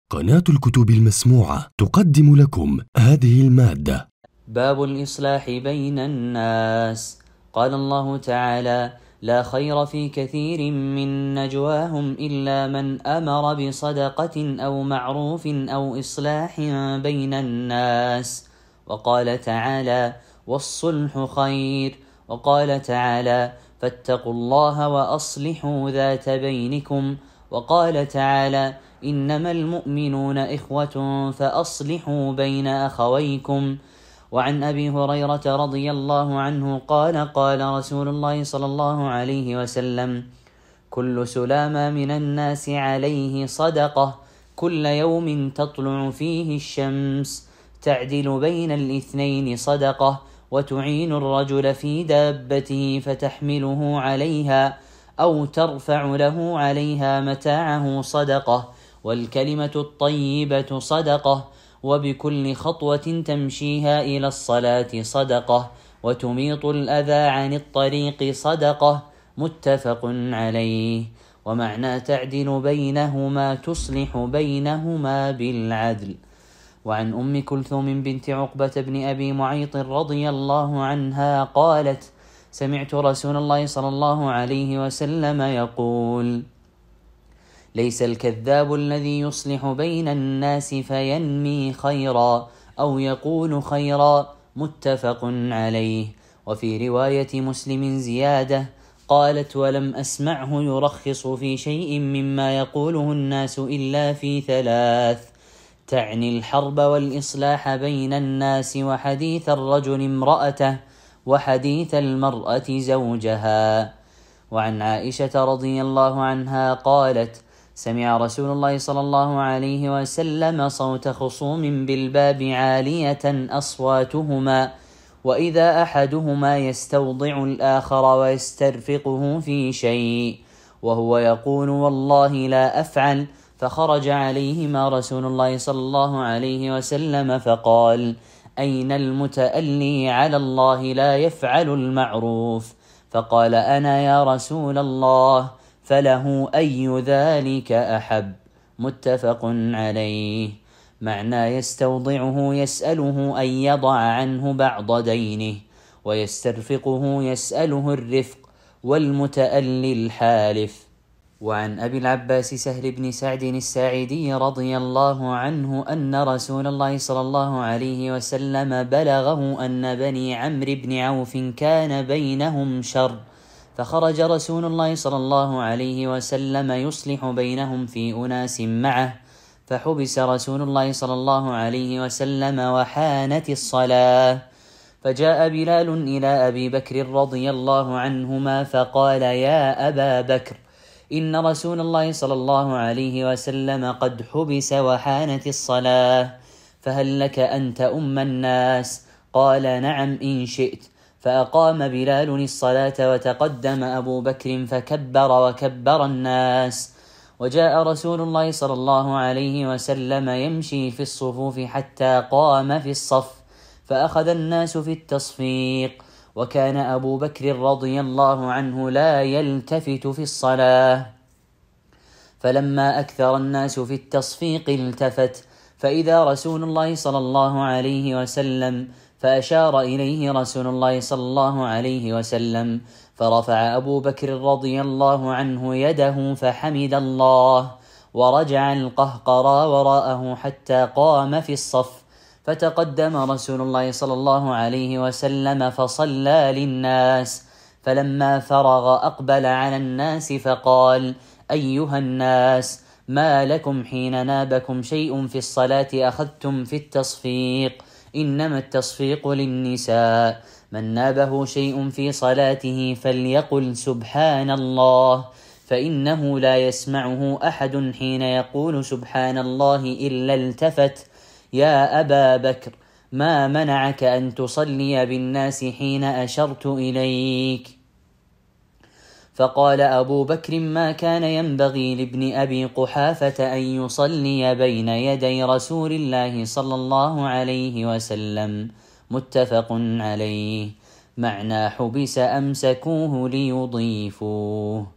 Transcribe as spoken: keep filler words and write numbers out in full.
قناة الكتب المسموعة تقدم لكم هذه المادة. باب الإصلاح بين الناس. قال الله تعالى: لا خير في كثير من نجواهم إلا من أمر بصدقة أو معروف أو إصلاح بين الناس. وقال تعالى: والصلح خير. وقال تعالى: فاتقوا الله وأصلحوا ذات بينكم. وقال تعالى: إنما المؤمنون إخوة فأصلحوا بين أخويكم. وعن أبي هريرة رضي الله عنه قال: قال رسول الله صلى الله عليه وسلم: كل سلام من الناس عليه صدقة، كل يوم تطلع فيه الشمس، تعدل بين الاثنين صدقة، وتعين الرجل في دابته فتحمله عليها أو ترفع له عليها متاعه صدقة، والكلمة الطيبة صدقة، وبكل خطوة تمشيها إلى الصلاة صدقة، وتميط الأذى عن الطريق صدقة. متفق عليه. ومعنى تعدل بينهما تصلح بينهما بالعدل. وعن أم كلثوم بنت عقبة بن أبي معيط رضي الله عنها قالت: سمعت رسول الله صلى الله عليه وسلم يقول: ليس الكذاب الذي يصلح بين الناس فينمي خيرا أو يقول خيرا. متفق عليه. وفي رواية مسلم زيادة قالت: ولم أسمعه يرخص في شيء مما يقوله الناس إلا في ثلاث، تعني الحرب والإصلاح بين الناس، وحديث الرجل امرأته، وحديث المرأة زوجها. وعن عائشة رضي الله عنها قالت: سمع رسول الله صلى الله عليه وسلم صوت خصوم بالباب عالية أصواتهما، وإذا أحدهما يستوضع الآخر ويسترفقه في شيء وهو يقول: والله لا أفعل. فخرج عليهما رسول الله صلى الله عليه وسلم فقال: أين المتألي على الله لا يفعل المعروف؟ فقال: أنا يا رسول الله. فله أي ذلك أحب. متفق عليه. معنى يستوضعه يسأله أن يضع عنه بعض دينه، ويسترفقه يسأله الرفق، والمتألي الحالف. وعن أبي العباس سهل بن سعد الساعدي رضي الله عنه أن رسول الله صلى الله عليه وسلم بلغه أن بني عمرو بن عوف كان بينهم شر، فخرج رسول الله صلى الله عليه وسلم يصلح بينهم في أناس معه، فحبس رسول الله صلى الله عليه وسلم وحانت الصلاة، فجاء بلال إلى أبي بكر رضي الله عنهما فقال: يا أبا بكر، إن رسول الله صلى الله عليه وسلم قد حبس وحانت الصلاة، فهل لك أن تؤم الناس؟ قال: نعم إن شئت. فأقام بلال الصلاة، وتقدم أبو بكر فكبر وكبر الناس. وجاء رسول الله صلى الله عليه وسلم يمشي في الصفوف حتى قام في الصف، فأخذ الناس في التصفيق، وكان أبو بكر رضي الله عنه لا يلتفت في الصلاة، فلما أكثر الناس في التصفيق التفت، فإذا رسول الله صلى الله عليه وسلم، فأشار إليه رسول الله صلى الله عليه وسلم، فرفع أبو بكر رضي الله عنه يده فحمد الله، ورجع القهقرى وراءه حتى قام في الصف، فتقدم رسول الله صلى الله عليه وسلم فصلى للناس، فلما فرغ أقبل على الناس فقال: أيها الناس، ما لكم حين نابكم شيء في الصلاة أخذتم في التصفيق؟ إنما التصفيق للنساء، من نابه شيء في صلاته فليقل سبحان الله، فإنه لا يسمعه أحد حين يقول سبحان الله إلا التفت. يا أبا بكر، ما منعك أن تصلي بالناس حين أشرت إليك؟ فقال أبو بكر: ما كان ينبغي لابن أبي قحافة أن يصلي بين يدي رسول الله صلى الله عليه وسلم. متفق عليه. معنى حبس أمسكوه ليضيفوه.